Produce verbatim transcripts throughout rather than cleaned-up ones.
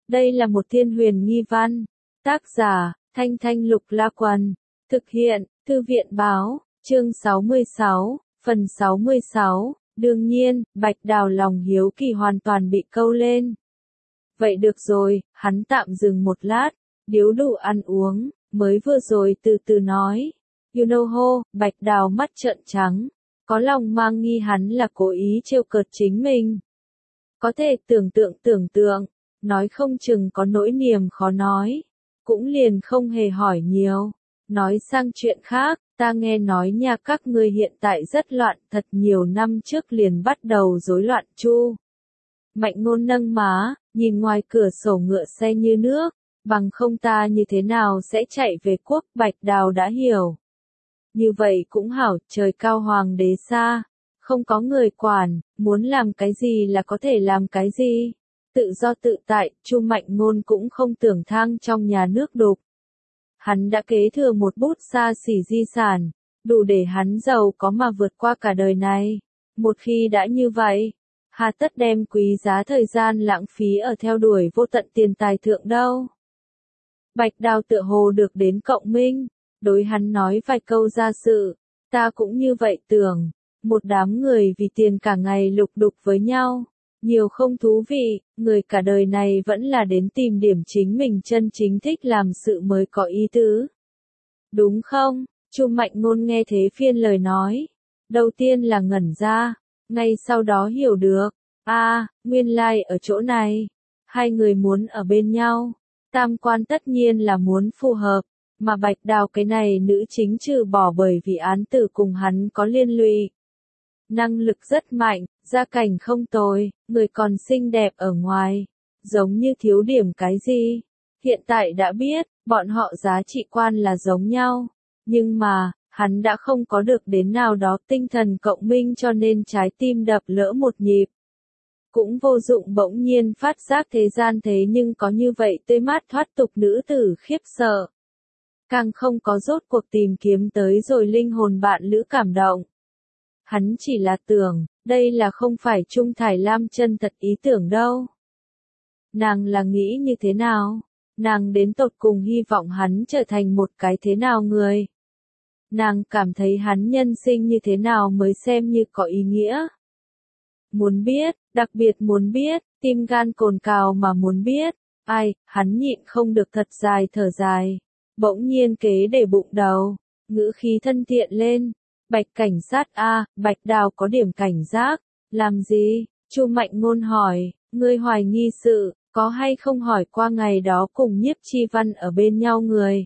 Đây là một thiên huyền nghi văn. Tác giả, Thanh Thanh Lục La Quần. Thực hiện, Thư viện Báo, chương sáu mươi sáu, phần sáu mươi sáu. Đương nhiên, Bạch Đào lòng hiếu kỳ hoàn toàn bị câu lên. Vậy được rồi, hắn tạm dừng một lát, điếu đủ ăn uống, mới vừa rồi từ từ nói. You know ho, Bạch Đào mắt trợn trắng, có lòng mang nghi hắn là cố ý trêu cợt chính mình. Có thể tưởng tượng tưởng tượng, nói không chừng có nỗi niềm khó nói, cũng liền không hề hỏi nhiều. Nói sang chuyện khác, ta nghe nói nhà các ngươi hiện tại rất loạn, thật nhiều năm trước liền bắt đầu rối loạn chu. Mạnh Ngôn nâng má, nhìn ngoài cửa sổ ngựa xe như nước, bằng không ta như thế nào sẽ chạy về quốc. Bạch Đào đã hiểu. Như vậy cũng hảo, trời cao hoàng đế xa, không có người quản, muốn làm cái gì là có thể làm cái gì. Tự do tự tại, Chu Mạnh Ngôn cũng không tưởng thang trong nhà nước đục. Hắn đã kế thừa một bút xa xỉ di sản, đủ để hắn giàu có mà vượt qua cả đời này. Một khi đã như vậy, hà tất đem quý giá thời gian lãng phí ở theo đuổi vô tận tiền tài thượng đâu. Bạch Đào tựa hồ được đến cộng minh, đối hắn nói vài câu ra sự, ta cũng như vậy tưởng, một đám người vì tiền cả ngày lục đục với nhau, nhiều không thú vị, người cả đời này vẫn là đến tìm điểm chính mình chân chính thích làm sự mới có ý tứ. Đúng không? Chu Mạnh Ngôn nghe thế phiên lời nói, đầu tiên là ngẩn ra, ngay sau đó hiểu được, a, à, nguyên lai like ở chỗ này, hai người muốn ở bên nhau, tam quan tất nhiên là muốn phù hợp, mà Bạch Đào cái này nữ chính trừ bỏ bởi vì án tử cùng hắn có liên lụy. Năng lực rất mạnh, gia cảnh không tồi, người còn xinh đẹp ở ngoài, giống như thiếu điểm cái gì. Hiện tại đã biết, bọn họ giá trị quan là giống nhau, nhưng mà, hắn đã không có được đến nào đó tinh thần cộng minh cho nên trái tim đập lỡ một nhịp. Cũng vô dụng bỗng nhiên phát giác thế gian thế nhưng có như vậy tươi mát thoát tục nữ tử khiếp sợ. Càng không có rốt cuộc tìm kiếm tới rồi linh hồn bạn lữ cảm động. Hắn chỉ là tưởng, đây là không phải Trung Thải Lam chân thật ý tưởng đâu. Nàng là nghĩ như thế nào? Nàng đến tột cùng hy vọng hắn trở thành một cái thế nào người? Nàng cảm thấy hắn nhân sinh như thế nào mới xem như có ý nghĩa? Muốn biết, đặc biệt muốn biết, tim gan cồn cào mà muốn biết. Ai, hắn nhịn không được thật dài thở dài. Bỗng nhiên kế để bụng đầu, ngữ khí thân thiện lên. Bạch cảnh sát a, Bạch Đào có điểm cảnh giác, làm gì? Chu Mạnh Ngôn hỏi, ngươi hoài nghi sự, có hay không hỏi qua ngày đó cùng Nhiếp Chi Văn ở bên nhau người?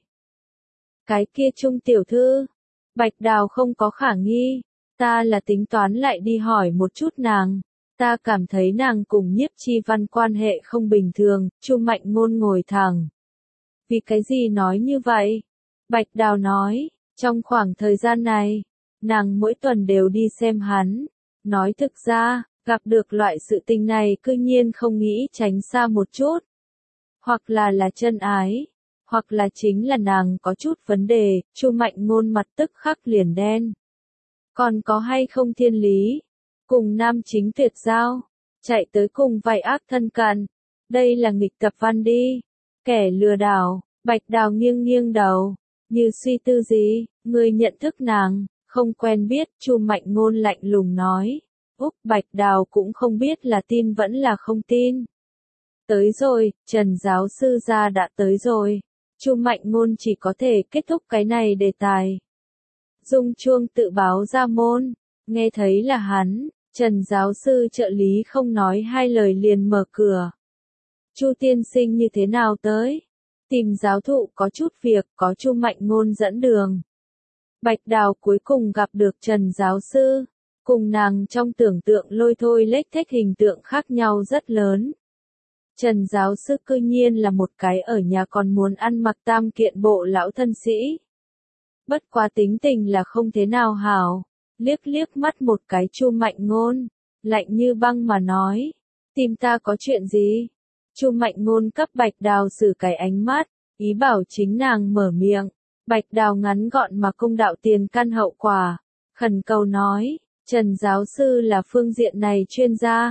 Cái kia Trung tiểu thư, Bạch Đào không có khả nghi, ta là tính toán lại đi hỏi một chút nàng, ta cảm thấy nàng cùng Nhiếp Chi Văn quan hệ không bình thường. Chu Mạnh Ngôn ngồi thẳng. Vì cái gì nói như vậy? Bạch Đào nói, trong khoảng thời gian này, nàng mỗi tuần đều đi xem hắn. Nói thực ra, gặp được loại sự tình này cư nhiên không nghĩ tránh xa một chút. Hoặc là là chân ái, hoặc là chính là nàng có chút vấn đề. Chu Mạnh Ngôn mặt tức khắc liền đen. Còn có hay không thiên lý? Cùng nam chính tuyệt giao, chạy tới cùng vài ác thân cận. Đây là nghịch tập văn đi. Kẻ lừa đảo. Bạch Đào nghiêng nghiêng đầu, như suy tư gì, ngươi nhận thức nàng, không quen biết. Chu Mạnh Ngôn lạnh lùng nói. Úc, Bạch Đào cũng không biết là tin vẫn là không tin. Tới rồi, Trần giáo sư gia đã tới rồi. Chu Mạnh Ngôn chỉ có thể kết thúc cái này đề tài. Dung chuông tự báo ra môn, nghe thấy là hắn, Trần giáo sư trợ lý không nói hai lời liền mở cửa. Chu tiên sinh như thế nào tới? Tìm giáo thụ có chút việc, có Chu Mạnh Ngôn dẫn đường. Bạch Đào cuối cùng gặp được Trần giáo sư, cùng nàng trong tưởng tượng lôi thôi lếch thếch hình tượng khác nhau rất lớn. Trần giáo sư cư nhiên là một cái ở nhà còn muốn ăn mặc tam kiện bộ lão thân sĩ. Bất quá tính tình là không thế nào hảo, liếc liếc mắt một cái Chu Mạnh Ngôn, lạnh như băng mà nói, tìm ta có chuyện gì? Chu Mạnh Ngôn cấp Bạch Đào xử cái ánh mắt, ý bảo chính nàng mở miệng. Bạch Đào ngắn gọn mà công đạo tiền căn hậu quả, khẩn cầu nói, Trần giáo sư là phương diện này chuyên gia,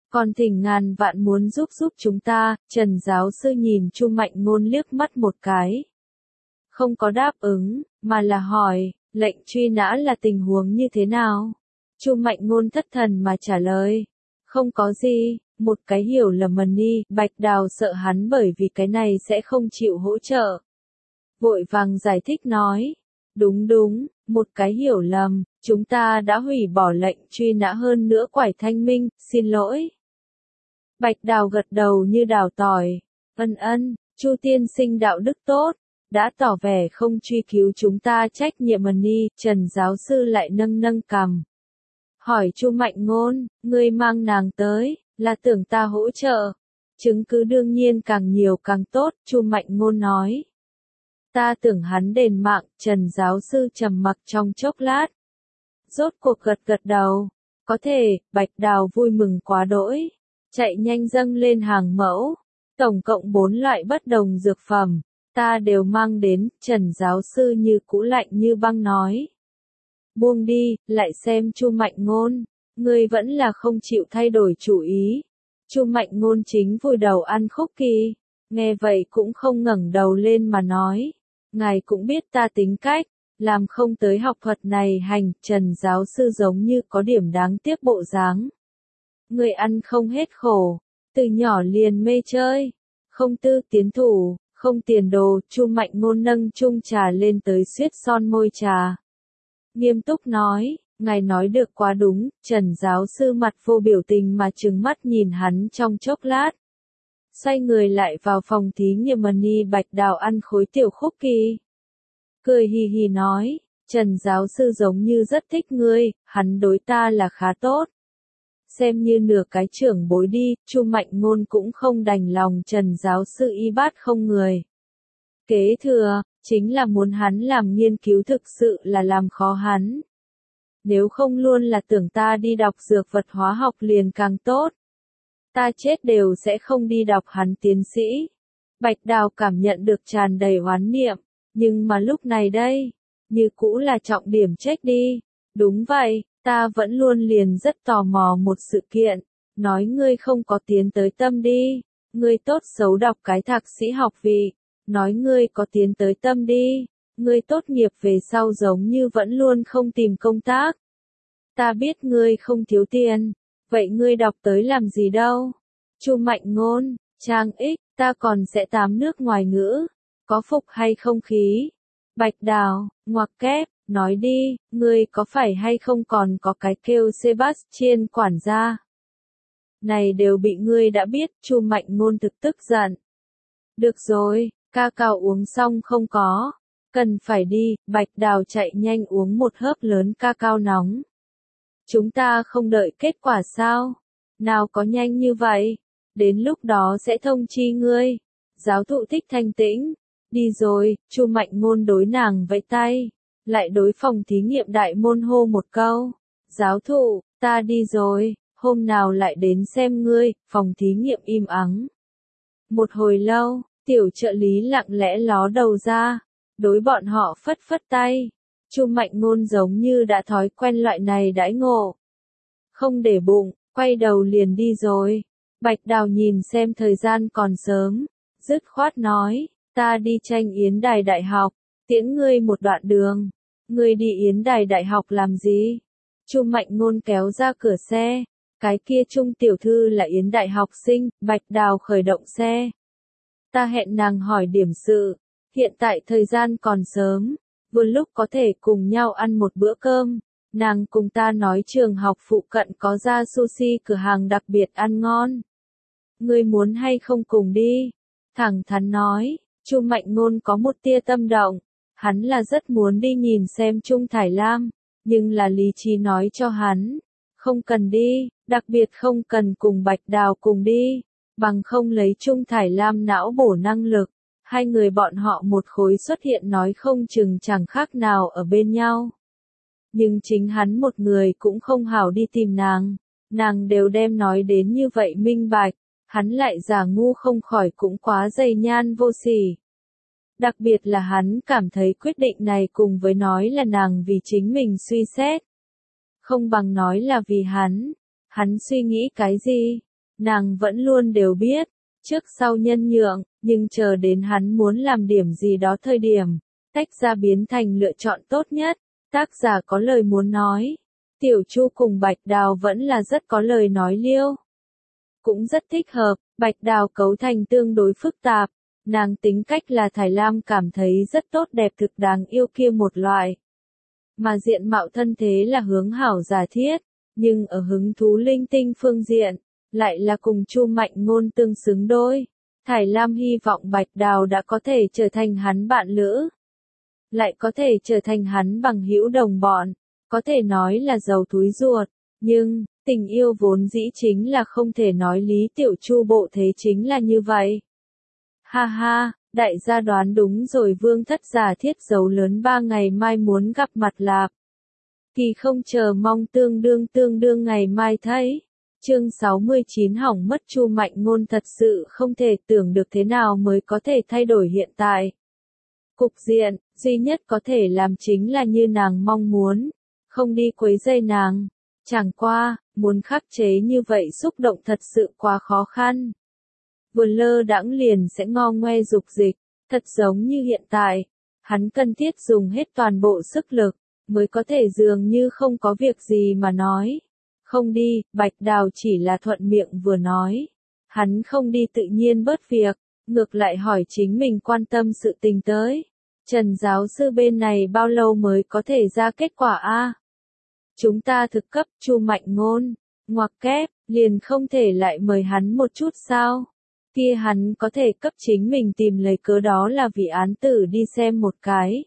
Còn thỉnh ngàn vạn muốn giúp giúp chúng ta, Trần giáo sư nhìn Chu Mạnh Ngôn liếc mắt một cái. Không có đáp ứng, mà là hỏi, lệnh truy nã là tình huống như thế nào? Chu Mạnh Ngôn thất thần mà trả lời, không có gì, một cái hiểu lầm mần đi, Bạch Đào sợ hắn bởi vì cái này sẽ không chịu hỗ trợ. Vội vàng giải thích nói, đúng đúng, một cái hiểu lầm, chúng ta đã hủy bỏ lệnh truy nã hơn nữa Quải Thanh Minh, xin lỗi. Bạch Đào gật đầu như đào tỏi, ân ân, Chu tiên sinh đạo đức tốt, đã tỏ vẻ không truy cứu chúng ta trách nhiệm mần đi, Trần giáo sư lại nâng nâng cằm. Hỏi Chu Mạnh Ngôn, ngươi mang nàng tới, là tưởng ta hỗ trợ. Chứng cứ đương nhiên càng nhiều càng tốt, Chu Mạnh Ngôn nói. Ta tưởng hắn đền mạng, Trần giáo sư trầm mặc trong chốc lát. Rốt cuộc gật gật đầu, có thể, Bạch Đào vui mừng quá đỗi. Chạy nhanh dâng lên hàng mẫu, tổng cộng bốn loại bất đồng dược phẩm, ta đều mang đến, Trần giáo sư như cũ lạnh như băng nói. Buông đi, lại xem Chu Mạnh Ngôn, ngươi vẫn là không chịu thay đổi chủ ý. Chu Mạnh Ngôn chính vùi đầu ăn khúc kỳ, nghe vậy cũng không ngẩng đầu lên mà nói, ngài cũng biết ta tính cách, làm không tới học thuật này hành, Trần giáo sư giống như có điểm đáng tiếc bộ dáng. Người ăn không hết khổ, từ nhỏ liền mê chơi, không tư tiến thủ, không tiền đồ, Chu Mạnh Ngôn nâng chung trà lên tới suýt son môi trà. Nghiêm túc nói, ngài nói được quá đúng, Trần giáo sư mặt vô biểu tình mà trừng mắt nhìn hắn trong chốc lát. Xoay người lại vào phòng thí nghiệm mani Bạch Đào ăn khối tiểu khúc kỳ. Cười hì hì nói, Trần giáo sư giống như rất thích ngươi, hắn đối ta là khá tốt. Xem như nửa cái trưởng bối đi, Chu Mạnh Ngôn cũng không đành lòng Trần giáo sư y bát không người. Kế thừa, chính là muốn hắn làm nghiên cứu thực sự là làm khó hắn. Nếu không luôn là tưởng ta đi đọc dược vật hóa học liền càng tốt. Ta chết đều sẽ không đi đọc hắn tiến sĩ. Bạch Đào cảm nhận được tràn đầy oán niệm, nhưng mà lúc này đây, như cũ là trọng điểm trách đi. Đúng vậy, ta vẫn luôn liền rất tò mò một sự kiện, nói ngươi không có tiến tới tâm đi, ngươi tốt xấu đọc cái thạc sĩ học vị, nói ngươi có tiến tới tâm đi, ngươi tốt nghiệp về sau giống như vẫn luôn không tìm công tác. Ta biết ngươi không thiếu tiền, vậy ngươi đọc tới làm gì đâu? Chu Mạnh Ngôn, trang ích, ta còn sẽ tám nước ngoài ngữ, có phục hay không khí? Bạch Đào, ngoặc kép, nói đi, ngươi có phải hay không còn có cái kêu Sebastian quản gia? Này đều bị ngươi đã biết, Chu Mạnh Ngôn thực tức giận. Được rồi, ca cao uống xong không có, cần phải đi, Bạch Đào chạy nhanh uống một hớp lớn ca cao nóng. Chúng ta không đợi kết quả sao? Nào có nhanh như vậy, đến lúc đó sẽ thông chi ngươi. Giáo thụ Thích thanh tĩnh, đi rồi, Chu Mạnh Ngôn đối nàng vẫy tay, lại đối phòng thí nghiệm đại môn hô một câu. Giáo thụ, ta đi rồi, hôm nào lại đến xem ngươi, phòng thí nghiệm im ắng. Một hồi lâu, tiểu trợ lý lặng lẽ ló đầu ra, đối bọn họ phất phất tay. Chu Mạnh Ngôn giống như đã thói quen loại này đãi ngộ. Không để bụng, quay đầu liền đi rồi. Bạch Đào nhìn xem thời gian còn sớm, dứt khoát nói, ta đi tranh Yến Đài Đại học, tiễn ngươi một đoạn đường. Ngươi đi Yến Đài Đại học làm gì? Chu Mạnh Ngôn kéo ra cửa xe, cái kia Trung tiểu thư là Yến Đại học sinh, Bạch Đào khởi động xe. Ta hẹn nàng hỏi điểm sự, hiện tại thời gian còn sớm, vừa lúc có thể cùng nhau ăn một bữa cơm. Nàng cùng ta nói trường học phụ cận có ra sushi cửa hàng đặc biệt ăn ngon. Ngươi muốn hay không cùng đi? Thẳng thắn nói, Chu Mạnh Ngôn có một tia tâm động, hắn là rất muốn đi nhìn xem Trung Thải Lam, nhưng là lý trí nói cho hắn, không cần đi, đặc biệt không cần cùng Bạch Đào cùng đi, bằng không lấy Trung Thải Lam não bổ năng lực, hai người bọn họ một khối xuất hiện nói không chừng chẳng khác nào ở bên nhau. Nhưng chính hắn một người cũng không hảo đi tìm nàng, nàng đều đem nói đến như vậy minh bạch, hắn lại giả ngu không khỏi cũng quá dày nhan vô sỉ. Đặc biệt là hắn cảm thấy quyết định này cùng với nói là nàng vì chính mình suy xét. Không bằng nói là vì hắn, hắn suy nghĩ cái gì, nàng vẫn luôn đều biết, trước sau nhân nhượng, nhưng chờ đến hắn muốn làm điểm gì đó thời điểm, tách ra biến thành lựa chọn tốt nhất. Tác giả có lời muốn nói, Tiểu Chu cùng Bạch Đào vẫn là rất có lời nói liêu. Cũng rất thích hợp, Bạch Đào cấu thành tương đối phức tạp, nàng tính cách là Thải Lam cảm thấy rất tốt đẹp thực đáng yêu kia một loại. Mà diện mạo thân thế là hướng hảo giả thiết, nhưng ở hứng thú linh tinh phương diện, lại là cùng Chu Mạnh Ngôn tương xứng đôi. Thải Lam hy vọng Bạch Đào đã có thể trở thành hắn bạn lữ, lại có thể trở thành hắn bằng hữu đồng bọn, có thể nói là giàu túi ruột, nhưng, tình yêu vốn dĩ chính là không thể nói lý. Tiểu Chu bộ thế chính là như vậy. Ha ha, đại gia đoán đúng rồi, Vương Thất giả thiết dấu lớn ba ngày mai muốn gặp mặt lạp. Kỳ không chờ mong tương đương tương đương ngày mai thấy. Chương sáu mươi chín hỏng mất. Chu Mạnh Ngôn thật sự không thể tưởng được thế nào mới có thể thay đổi hiện tại cục diện, duy nhất có thể làm chính là như nàng mong muốn, không đi quấy rầy nàng. Chẳng qua, muốn khắc chế như vậy xúc động thật sự quá khó khăn. Vừa lơ đãng liền sẽ ngo ngoe dục dịch, thật giống như hiện tại, hắn cần thiết dùng hết toàn bộ sức lực, mới có thể dường như không có việc gì mà nói. Không đi, Bạch Đào chỉ là thuận miệng vừa nói. Hắn không đi tự nhiên bớt việc, ngược lại hỏi chính mình quan tâm sự tình tới. Trần giáo sư bên này bao lâu mới có thể ra kết quả a? Chúng ta thực cấp. Chu Mạnh Ngôn, ngoặc kép, liền không thể lại mời hắn một chút sao? Kia hắn có thể cấp chính mình tìm lấy cớ đó là vì án tử đi xem một cái.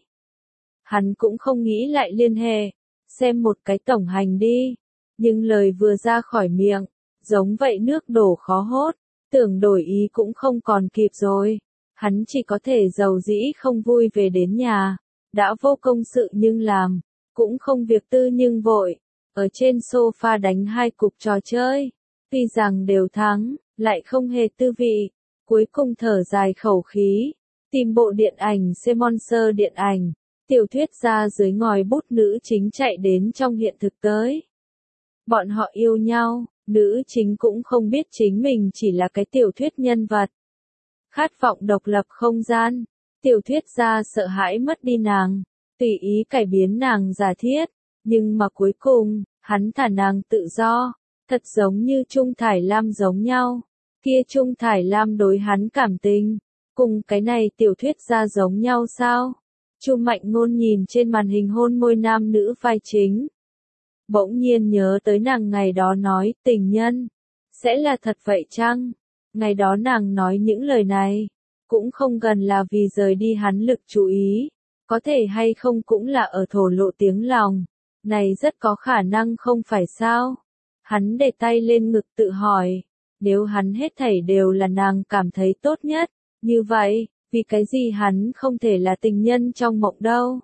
Hắn cũng không nghĩ lại liên hệ, xem một cái tổng hành đi. Nhưng lời vừa ra khỏi miệng, giống vậy nước đổ khó hốt, tưởng đổi ý cũng không còn kịp rồi. Hắn chỉ có thể giàu dĩ không vui về đến nhà, đã vô công sự nhưng làm, cũng không việc tư nhưng vội, ở trên sofa đánh hai cục trò chơi, tuy rằng đều thắng, lại không hề tư vị, cuối cùng thở dài khẩu khí, tìm bộ điện ảnh Monster điện ảnh, tiểu thuyết ra dưới ngòi bút nữ chính chạy đến trong hiện thực tới. Bọn họ yêu nhau, nữ chính cũng không biết chính mình chỉ là cái tiểu thuyết nhân vật. Khát vọng độc lập không gian, tiểu thuyết gia sợ hãi mất đi nàng, tùy ý cải biến nàng giả thiết, nhưng mà cuối cùng, hắn thả nàng tự do, thật giống như Trung Thải Lam giống nhau. Kia Trung Thải Lam đối hắn cảm tình, cùng cái này tiểu thuyết gia giống nhau sao? Chu Mạnh Ngôn nhìn trên màn hình hôn môi nam nữ vai chính. Bỗng nhiên nhớ tới nàng ngày đó nói, tình nhân, sẽ là thật vậy chăng? Ngày đó nàng nói những lời này, cũng không gần là vì rời đi hắn lực chú ý, có thể hay không cũng là ở thổ lộ tiếng lòng, này rất có khả năng không phải sao? Hắn để tay lên ngực tự hỏi, nếu hắn hết thảy đều là nàng cảm thấy tốt nhất, như vậy, vì cái gì hắn không thể là tình nhân trong mộng đâu?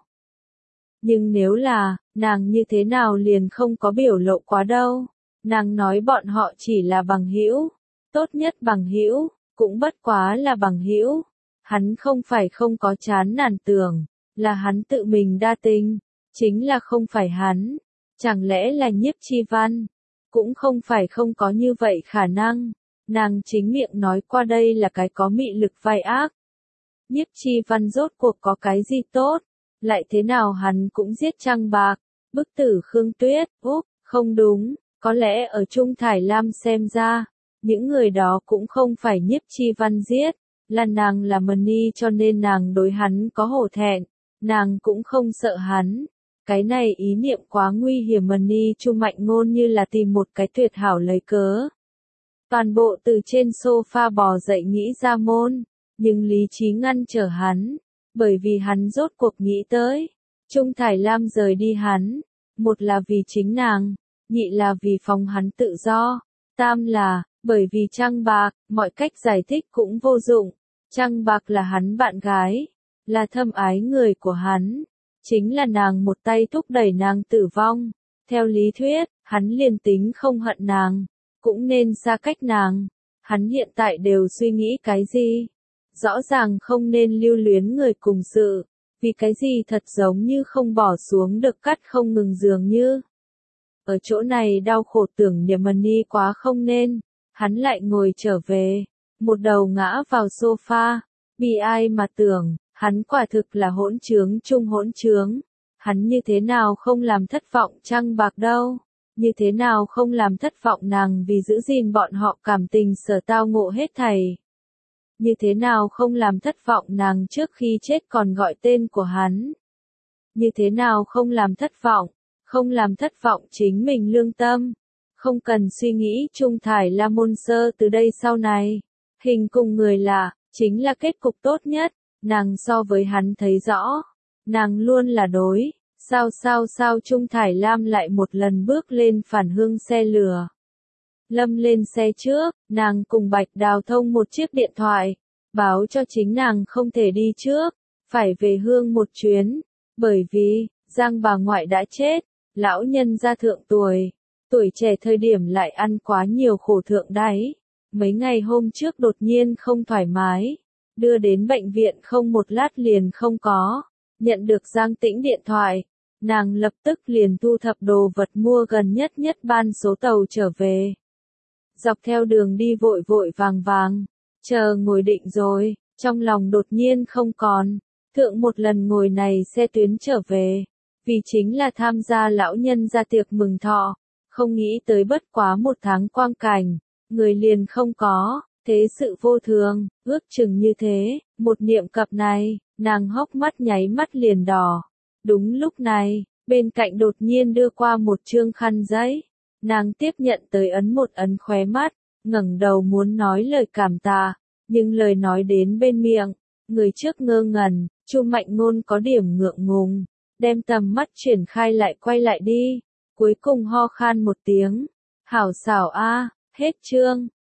Nhưng nếu là, nàng như thế nào liền không có biểu lộ quá đâu? Nàng nói bọn họ chỉ là bằng hữu, tốt nhất bằng hữu, cũng bất quá là bằng hữu. Hắn không phải không có chán nản tưởng, là hắn tự mình đa tình, chính là không phải hắn. Chẳng lẽ là Nhiếp Chi Văn? Cũng không phải không có như vậy khả năng. Nàng chính miệng nói qua đây là cái có mị lực vai ác. Nhiếp Chi Văn rốt cuộc có cái gì tốt? Lại thế nào hắn cũng giết Trăng Bạc, bức tử Khương Tuyết, úp, không đúng, có lẽ ở Trung Thải Lam xem ra, những người đó cũng không phải Nhiếp Chi Văn giết, là nàng là Mani cho nên nàng đối hắn có hổ thẹn, nàng cũng không sợ hắn. Cái này ý niệm quá nguy hiểm. Mani Chu Mạnh Ngôn như là tìm một cái tuyệt hảo lấy cớ. Toàn bộ từ trên sofa bò dậy nghĩ ra môn, nhưng lý trí ngăn trở hắn, bởi vì hắn rốt cuộc nghĩ tới. Trung Thải Lam rời đi hắn, một là vì chính nàng, nhị là vì phòng hắn tự do, tam là, bởi vì Trăng Bạc, mọi cách giải thích cũng vô dụng. Trăng Bạc là hắn bạn gái, là thâm ái người của hắn, chính là nàng một tay thúc đẩy nàng tử vong. Theo lý thuyết, hắn liền tính không hận nàng, cũng nên xa cách nàng. Hắn hiện tại đều suy nghĩ cái gì? Rõ ràng không nên lưu luyến người cùng sự, vì cái gì thật giống như không bỏ xuống được cắt không ngừng dường như. Ở chỗ này đau khổ tưởng niệm Mani quá không nên, hắn lại ngồi trở về, một đầu ngã vào sofa, bi ai mà tưởng, hắn quả thực là hỗn trướng chung hỗn trướng, hắn như thế nào không làm thất vọng Trăng Bạc đâu, như thế nào không làm thất vọng nàng vì giữ gìn bọn họ cảm tình sở tao ngộ hết thảy. Như thế nào không làm thất vọng nàng trước khi chết còn gọi tên của hắn. Như thế nào không làm thất vọng, không làm thất vọng chính mình lương tâm. Không cần suy nghĩ Trung Thải La Môn Sơ từ đây sau này. Hình cùng người lạ, chính là kết cục tốt nhất, nàng so với hắn thấy rõ. Nàng luôn là đối, sao sao sao Trung Thải Lam lại một lần bước lên phản hương xe lửa. Lâm lên xe trước, nàng cùng Bạch Đào thông một chiếc điện thoại, báo cho chính nàng không thể đi trước, phải về hương một chuyến, bởi vì, Giang bà ngoại đã chết, lão nhân gia thượng tuổi, tuổi trẻ thời điểm lại ăn quá nhiều khổ thượng đáy, mấy ngày hôm trước đột nhiên không thoải mái, đưa đến bệnh viện không một lát liền không có, nhận được Giang Tĩnh điện thoại, nàng lập tức liền thu thập đồ vật mua gần nhất nhất ban số tàu trở về. Dọc theo đường đi vội vội vàng vàng, chờ ngồi định rồi, trong lòng đột nhiên không còn, thượng một lần ngồi này xe tuyến trở về, vì chính là tham gia lão nhân gia tiệc mừng thọ, không nghĩ tới bất quá một tháng quang cảnh, người liền không có, thế sự vô thường, ước chừng như thế, một niệm cập này, nàng hốc mắt nháy mắt liền đỏ. Đúng lúc này, bên cạnh đột nhiên đưa qua một trương khăn giấy. Nàng tiếp nhận tới ấn một ấn khóe mắt, ngẩng đầu muốn nói lời cảm tạ, nhưng lời nói đến bên miệng, người trước ngơ ngẩn, Chu Mạnh Ngôn có điểm ngượng ngùng, đem tầm mắt chuyển khai lại quay lại đi, cuối cùng ho khan một tiếng, hảo xảo a, hết chương.